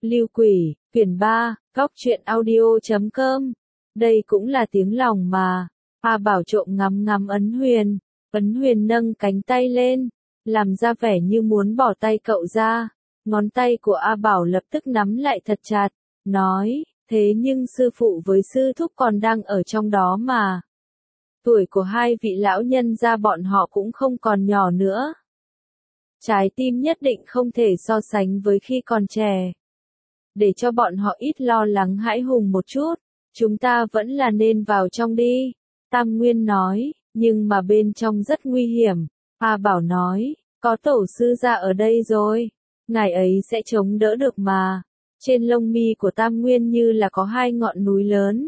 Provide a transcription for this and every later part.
Lưu Quỷ, quyển 3, Góc truyện audio.com. Đây cũng là tiếng lòng mà. A Bảo trộm ngắm ngắm Ấn Huyền. Ấn Huyền nâng cánh tay lên, làm ra vẻ như muốn bỏ tay cậu ra. Ngón tay của A Bảo lập tức nắm lại thật chặt, nói, thế nhưng sư phụ với sư thúc còn đang ở trong đó mà. Tuổi của hai vị lão nhân gia bọn họ cũng không còn nhỏ nữa. Trái tim nhất định không thể so sánh với khi còn trẻ. Để cho bọn họ ít lo lắng hãi hùng một chút, chúng ta vẫn là nên vào trong đi. Tam Nguyên nói, nhưng mà bên trong rất nguy hiểm. A Bảo nói, có tổ sư gia ở đây rồi, ngài ấy sẽ chống đỡ được mà. Trên lông mi của Tam Nguyên như là có hai ngọn núi lớn.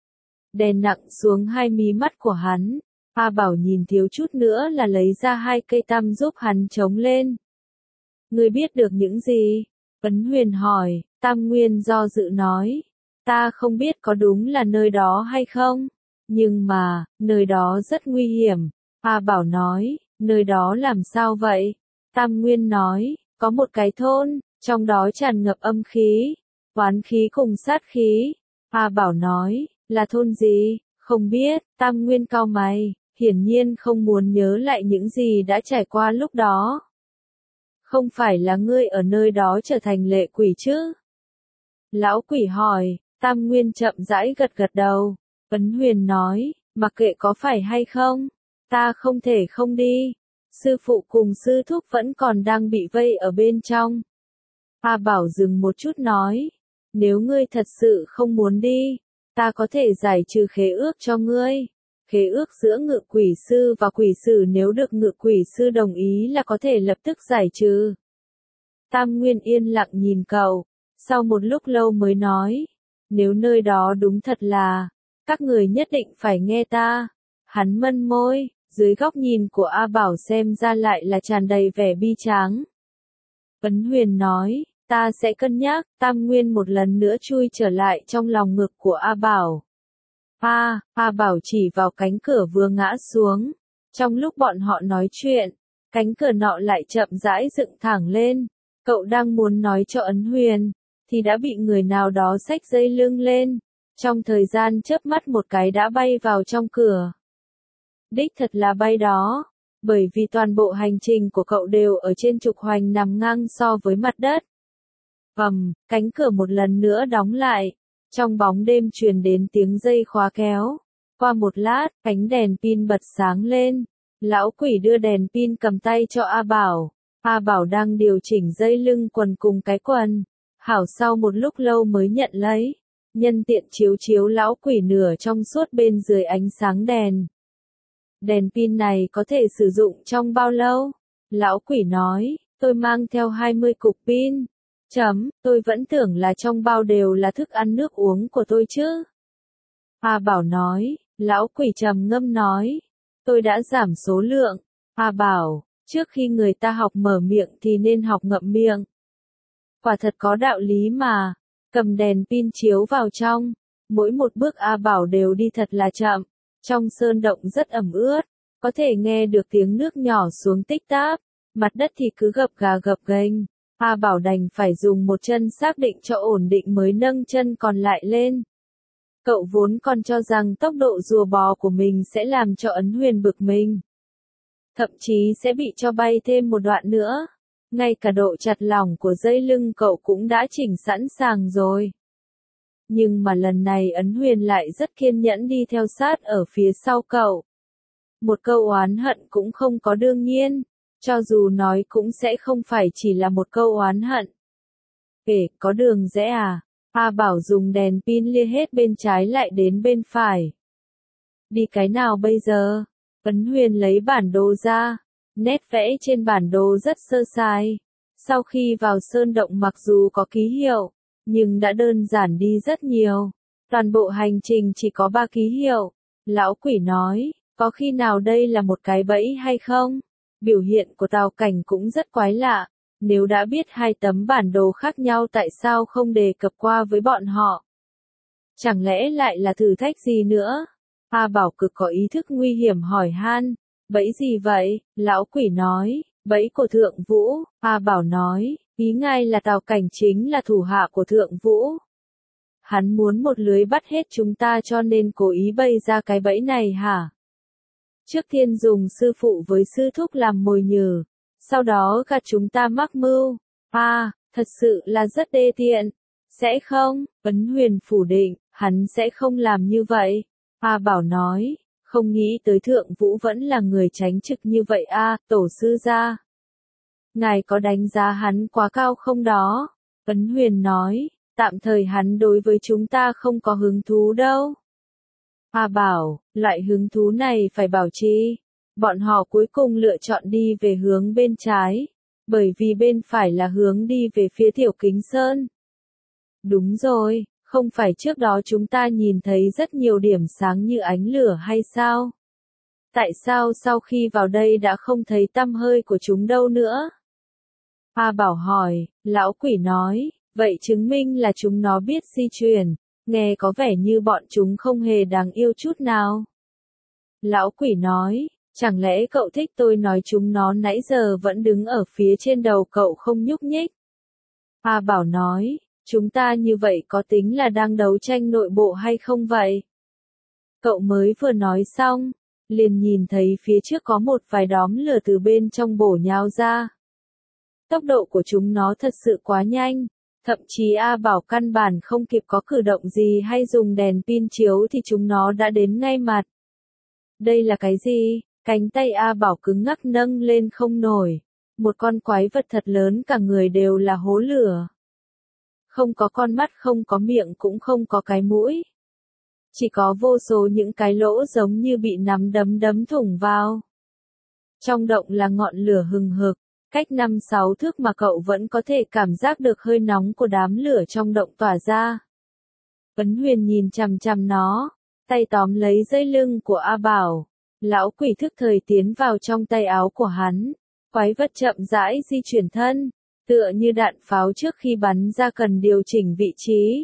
Đè nặng xuống hai mí mắt của hắn. A Bảo nhìn thiếu chút nữa là lấy ra hai cây tăm giúp hắn chống lên. Ngươi biết được những gì? Ấn Huyền hỏi. Tam Nguyên do dự nói. Ta không biết có đúng là nơi đó hay không. Nhưng mà, nơi đó rất nguy hiểm. A Bảo nói, nơi đó làm sao vậy? Tam Nguyên nói, có một cái thôn, trong đó tràn ngập âm khí, oán khí cùng sát khí. A Bảo nói, là thôn gì? Không biết. Tam Nguyên cau mày, hiển nhiên không muốn nhớ lại những gì đã trải qua lúc đó. Không phải là ngươi ở nơi đó trở thành lệ quỷ chứ? Lão quỷ hỏi. Tam Nguyên chậm rãi gật gật đầu. Ấn Huyền nói, mặc kệ có phải hay không, ta không thể không đi. Sư phụ cùng sư thúc vẫn còn đang bị vây ở bên trong. A Bảo dừng một chút nói, nếu ngươi thật sự không muốn đi, ta có thể giải trừ khế ước cho ngươi. Khế ước giữa ngự quỷ sư và quỷ sử nếu được ngự quỷ sư đồng ý là có thể lập tức giải trừ. Tam Nguyên yên lặng nhìn cậu, sau một lúc lâu mới nói, nếu nơi đó đúng thật là, các người nhất định phải nghe ta. Hắn mân môi, dưới góc nhìn của A Bảo xem ra lại là tràn đầy vẻ bi tráng. Ấn Huyền nói, ta sẽ cân nhắc. Tam Nguyên một lần nữa chui trở lại trong lòng ngực của A Bảo. A Bảo chỉ vào cánh cửa vừa ngã xuống. Trong lúc bọn họ nói chuyện, cánh cửa nọ lại chậm rãi dựng thẳng lên. Cậu đang muốn nói cho Ấn Huyền, thì đã bị người nào đó xách dây lưng lên. Trong thời gian chớp mắt một cái đã bay vào trong cửa. Đích thật là bay đó, bởi vì toàn bộ hành trình của cậu đều ở trên trục hoành nằm ngang so với mặt đất. Cánh cửa một lần nữa đóng lại. Trong bóng đêm truyền đến tiếng dây khóa kéo. Qua một lát, cánh đèn pin bật sáng lên. Lão quỷ đưa đèn pin cầm tay cho A Bảo. A Bảo đang điều chỉnh dây lưng quần cùng cái quần. Hảo sau một lúc lâu mới nhận lấy. Nhân tiện chiếu chiếu lão quỷ nửa trong suốt bên dưới ánh sáng đèn. Đèn pin này có thể sử dụng trong bao lâu? Lão quỷ nói, tôi mang theo 20 cục pin. Tôi vẫn tưởng là trong bao đều là thức ăn nước uống của tôi chứ. A Bảo nói, lão quỷ trầm ngâm nói, tôi đã giảm số lượng. A Bảo, trước khi người ta học mở miệng thì nên học ngậm miệng. Quả thật có đạo lý mà. Cầm đèn pin chiếu vào trong. Mỗi một bước A Bảo đều đi thật là chậm. Trong sơn động rất ẩm ướt. Có thể nghe được tiếng nước nhỏ xuống tích táp. Mặt đất thì cứ gập gà gập ghềnh. A Bảo đành phải dùng một chân xác định cho ổn định mới nâng chân còn lại lên. Cậu vốn còn cho rằng tốc độ rùa bò của mình sẽ làm cho Ấn Huyền bực mình. Thậm chí sẽ bị cho bay thêm một đoạn nữa. Ngay cả độ chặt lỏng của dây lưng cậu cũng đã chỉnh sẵn sàng rồi. Nhưng mà lần này Ấn Huyền lại rất kiên nhẫn đi theo sát ở phía sau cậu. Một câu oán hận cũng không có đương nhiên. Cho dù nói cũng sẽ không phải chỉ là một câu oán hận. Có đường rẽ à? A Bảo dùng đèn pin lia hết bên trái lại đến bên phải. Đi cái nào bây giờ? Ấn Huyền lấy bản đồ ra. Nét vẽ trên bản đồ rất sơ sài. Sau khi vào sơn động mặc dù có ký hiệu, nhưng đã đơn giản đi rất nhiều. Toàn bộ hành trình chỉ có 3 ký hiệu. Lão quỷ nói, có khi nào đây là một cái bẫy hay không? Biểu hiện của Tào Cảnh cũng rất quái lạ. Nếu đã biết 2 tấm bản đồ khác nhau tại sao không đề cập qua với bọn họ? Chẳng lẽ lại là thử thách gì nữa? A Bảo cực có ý thức nguy hiểm hỏi han. Bẫy gì vậy? Lão quỷ nói, bẫy của Thượng Vũ. A Bảo nói, Ý ngài là Tào Cảnh chính là thủ hạ của Thượng Vũ. Hắn muốn một lưới bắt hết chúng ta cho nên cố ý bày ra cái bẫy này hả? Trước tiên dùng sư phụ với sư thúc làm mồi nhử, sau đó gạt chúng ta mắc mưu. Thật sự là rất đê tiện. Sẽ không, Ấn Huyền phủ định, hắn sẽ không làm như vậy. Bảo nói, không nghĩ tới Thượng Vũ vẫn là người tránh trực như vậy tổ sư gia. Ngài có đánh giá hắn quá cao không đó? Ấn Huyền nói, tạm thời hắn đối với chúng ta không có hứng thú đâu. Bảo, loại hứng thú này phải bảo trì. Bọn họ cuối cùng lựa chọn đi về hướng bên trái, bởi vì bên phải là hướng đi về phía Tiểu Kính Sơn. Đúng rồi, không phải trước đó chúng ta nhìn thấy rất nhiều điểm sáng như ánh lửa hay sao? Tại sao sau khi vào đây đã không thấy tăm hơi của chúng đâu nữa? Bảo hỏi, lão quỷ nói, vậy chứng minh là chúng nó biết di chuyển, nghe có vẻ như bọn chúng không hề đáng yêu chút nào. Lão quỷ nói, chẳng lẽ cậu thích tôi nói chúng nó nãy giờ vẫn đứng ở phía trên đầu cậu không nhúc nhích? Bảo nói, chúng ta như vậy có tính là đang đấu tranh nội bộ hay không vậy? Cậu mới vừa nói xong, liền nhìn thấy phía trước có một vài đóm lửa từ bên trong bổ nhào ra. Tốc độ của chúng nó thật sự quá nhanh, thậm chí Bảo căn bản không kịp có cử động gì hay dùng đèn pin chiếu thì chúng nó đã đến ngay mặt. Đây là cái gì? Cánh tay Bảo cứng ngắc nâng lên không nổi. Một con quái vật thật lớn cả người đều là hố lửa. Không có con mắt, không có miệng, cũng không có cái mũi. Chỉ có vô số những cái lỗ giống như bị nắm đấm đấm thủng vào. Trong động là ngọn lửa hừng hực, cách 5-6 thước mà cậu vẫn có thể cảm giác được hơi nóng của đám lửa trong động tỏa ra. Ấn Huyền nhìn chằm chằm nó, tay tóm lấy dây lưng của Bảo. Lão quỷ thức thời tiến vào trong tay áo của hắn. Quái vật chậm rãi di chuyển thân, tựa như đạn pháo trước khi bắn ra cần điều chỉnh vị trí.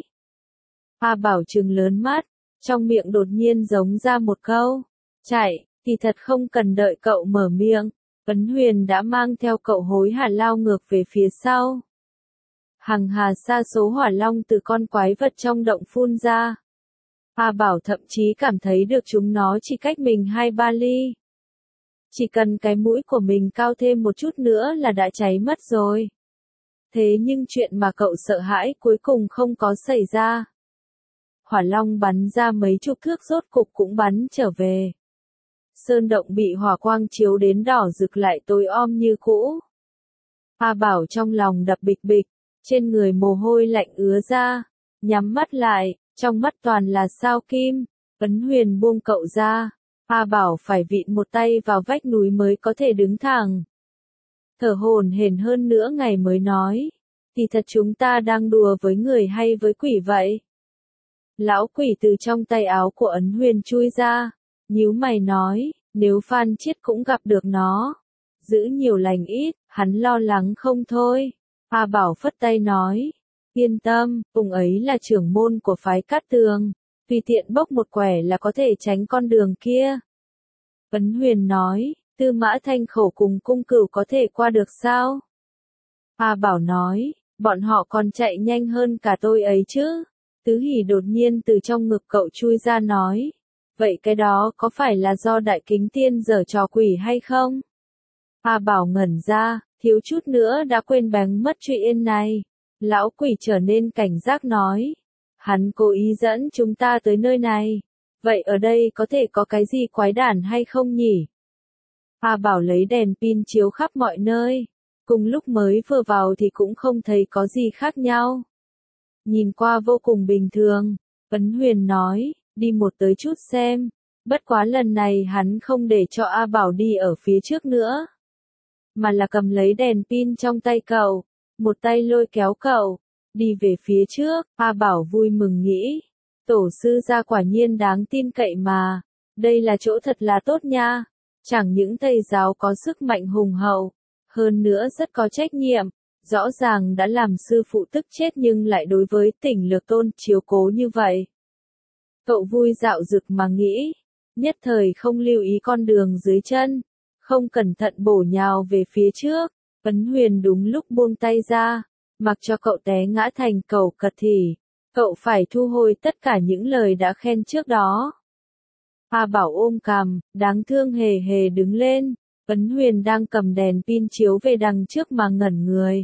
Bảo trừng lớn mắt, trong miệng đột nhiên giống ra một câu. Chạy, thì thật không cần đợi cậu mở miệng. Ấn Huyền đã mang theo cậu hối hả lao ngược về phía sau. Hằng hà sa số hỏa long từ con quái vật trong động phun ra. Bảo thậm chí cảm thấy được chúng nó chỉ cách mình 2-3 ly. Chỉ cần cái mũi của mình cao thêm một chút nữa là đã cháy mất rồi. Thế nhưng chuyện mà cậu sợ hãi cuối cùng không có xảy ra. Hỏa long bắn ra mấy chục thước rốt cục cũng bắn trở về. Sơn động bị hỏa quang chiếu đến đỏ rực lại tối om như cũ. Bảo trong lòng đập bịch bịch, trên người mồ hôi lạnh ứa ra, nhắm mắt lại, trong mắt toàn là sao kim. Ấn Huyền buông cậu ra. Bảo phải vịn một tay vào vách núi mới có thể đứng thẳng. Thở hổn hển hơn nữa ngày mới nói, thì thật chúng ta đang đùa với người hay với quỷ vậy? Lão quỷ từ trong tay áo của Ấn Huyền chui ra, nhíu mày nói, nếu Phan Chiết cũng gặp được nó, giữ nhiều lành ít, hắn lo lắng không thôi. Bảo phất tay nói, yên tâm, ông ấy là trưởng môn của phái Cát Tường, tùy tiện bốc một quẻ là có thể tránh con đường kia. Ấn Huyền nói, Tư Mã Thanh Khẩu cùng Cung Cửu có thể qua được sao? Bảo nói, bọn họ còn chạy nhanh hơn cả tôi ấy chứ. Tứ Hỷ đột nhiên từ trong ngực cậu chui ra nói, vậy cái đó có phải là do Đại Kính Tiên giở trò quỷ hay không? Bảo ngẩn ra, thiếu chút nữa đã quên bén mất chuyện này. Lão quỷ trở nên cảnh giác nói, hắn cố ý dẫn chúng ta tới nơi này. Vậy ở đây có thể có cái gì quái đản hay không nhỉ? Bảo lấy đèn pin chiếu khắp mọi nơi. Cùng lúc mới vừa vào thì cũng không thấy có gì khác nhau. Nhìn qua vô cùng bình thường. Ấn Huyền nói, đi một tới chút xem. Bất quá lần này hắn không để cho Bảo đi ở phía trước nữa. Mà là cầm lấy đèn pin trong tay cậu. Một tay lôi kéo cậu. Đi về phía trước. Bảo vui mừng nghĩ. Tổ sư gia quả nhiên đáng tin cậy mà. Đây là chỗ thật là tốt nha. Chẳng những thầy giáo có sức mạnh hùng hậu. Hơn nữa rất có trách nhiệm. Rõ ràng đã làm sư phụ tức chết nhưng lại đối với Tỉnh Lược Tôn chiếu cố như vậy. Cậu vui dạo dực mà nghĩ. Nhất thời không lưu ý con đường dưới chân. Không cẩn thận bổ nhào về phía trước. Ấn Huyền đúng lúc buông tay ra. mặc cho cậu té ngã thành cẩu cật thì, cậu phải thu hồi tất cả những lời đã khen trước đó. A Bảo ôm cằm, đáng thương hề hề đứng lên, Ấn Huyền đang cầm đèn pin chiếu về đằng trước mà ngẩn người.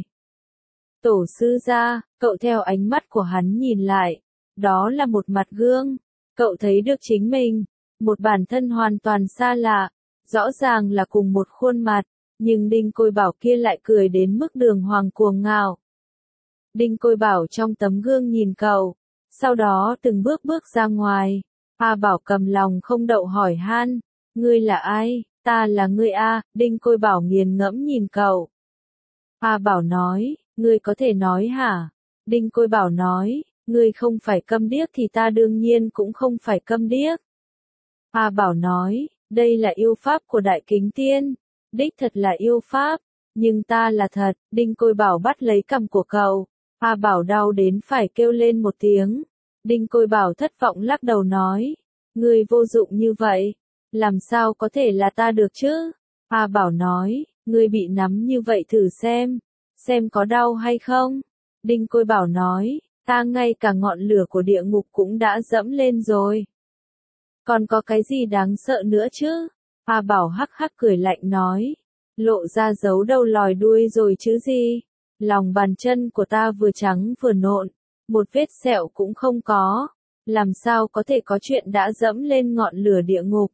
Tổ sư gia, cậu theo ánh mắt của hắn nhìn lại, đó là một mặt gương, cậu thấy được chính mình, một bản thân hoàn toàn xa lạ, rõ ràng là cùng một khuôn mặt, nhưng Đinh Côi Bảo kia lại cười đến mức đường hoàng cuồng ngạo. Đinh Côi Bảo trong tấm gương nhìn cậu, sau đó từng bước bước ra ngoài. A Bảo cầm lòng không đậu hỏi han, ngươi là ai? Ta là ngươi a. Đinh Côi Bảo nghiền ngẫm nhìn cậu. A Bảo nói, ngươi có thể nói hả? Đinh Côi Bảo nói, ngươi không phải câm điếc thì ta đương nhiên cũng không phải câm điếc. A Bảo nói, đây là yêu pháp của Đại Kính Tiên, đích thật là yêu pháp, nhưng ta là thật. Đinh Côi Bảo bắt lấy cằm của cậu. A Bảo đau đến phải kêu lên một tiếng. Đinh Côi Bảo thất vọng lắc đầu nói, ngươi vô dụng như vậy, làm sao có thể là ta được chứ? A Bảo nói, ngươi bị nắm như vậy thử xem có đau hay không? Đinh Côi Bảo nói, ta ngay cả ngọn lửa của địa ngục cũng đã dẫm lên rồi. Còn có cái gì đáng sợ nữa chứ? A Bảo hắc hắc cười lạnh nói, lộ ra dấu đầu lòi đuôi rồi chứ gì? Lòng bàn chân của ta vừa trắng vừa nộn, một vết sẹo cũng không có, làm sao có thể có chuyện đã dẫm lên ngọn lửa địa ngục.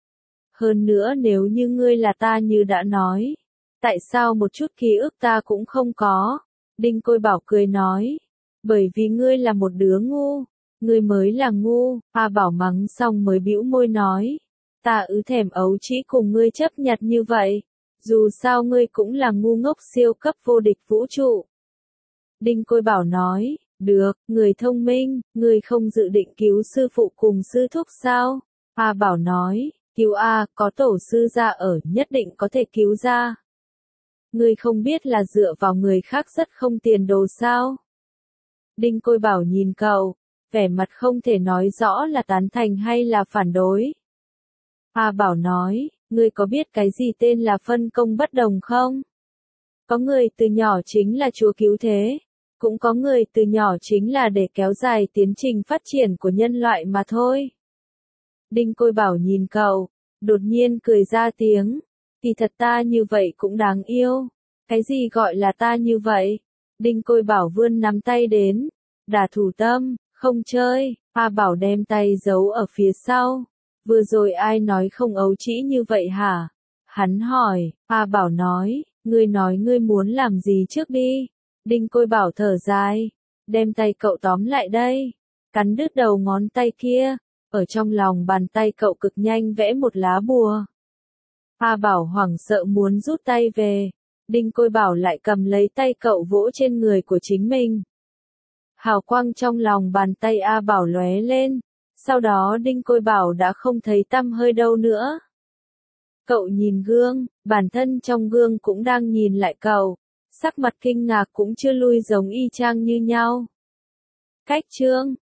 Hơn nữa nếu như ngươi là ta như đã nói, tại sao một chút ký ức ta cũng không có? Đinh Côi Bảo cười nói, bởi vì ngươi là một đứa ngu, ngươi mới là ngu. A Bảo mắng xong mới bĩu môi nói, ta thèm ấu trĩ cùng ngươi chấp nhặt như vậy, dù sao ngươi cũng là ngu ngốc siêu cấp vô địch vũ trụ. Đinh Côi Bảo nói, được, người thông minh, người không dự định cứu sư phụ cùng sư thúc sao? A Bảo nói, cứu a, có tổ sư gia ở, nhất định có thể cứu ra. Ngươi không biết là dựa vào người khác rất không tiền đồ sao? Đinh Côi Bảo nhìn cậu, vẻ mặt không thể nói rõ là tán thành hay là phản đối. A Bảo nói, ngươi có biết cái gì tên là phân công bất đồng không? Có người từ nhỏ chính là Chúa cứu thế, cũng có người từ nhỏ chính là để kéo dài tiến trình phát triển của nhân loại mà thôi. Đinh Côi Bảo nhìn cậu, đột nhiên cười ra tiếng, thì thật ta như vậy cũng đáng yêu. Cái gì gọi là ta như vậy? Đinh Côi Bảo vươn nắm tay đến, đả thủ tâm, không chơi. A Bảo đem tay giấu ở phía sau. Vừa rồi ai nói không ấu trĩ như vậy hả? Hắn hỏi. A Bảo nói, ngươi nói ngươi muốn làm gì trước đi. Đinh Côi Bảo thở dài, đem tay cậu tóm lại đây, cắn đứt đầu ngón tay kia, ở trong lòng bàn tay cậu cực nhanh vẽ một lá bùa. A Bảo hoảng sợ muốn rút tay về, Đinh Côi Bảo lại cầm lấy tay cậu vỗ trên người của chính mình. Hào quang trong lòng bàn tay A Bảo lóe lên, sau đó Đinh Côi Bảo đã không thấy tăm hơi đâu nữa. Cậu nhìn gương, bản thân trong gương cũng đang nhìn lại cậu, sắc mặt kinh ngạc cũng chưa lui giống y chang như nhau. Cách chương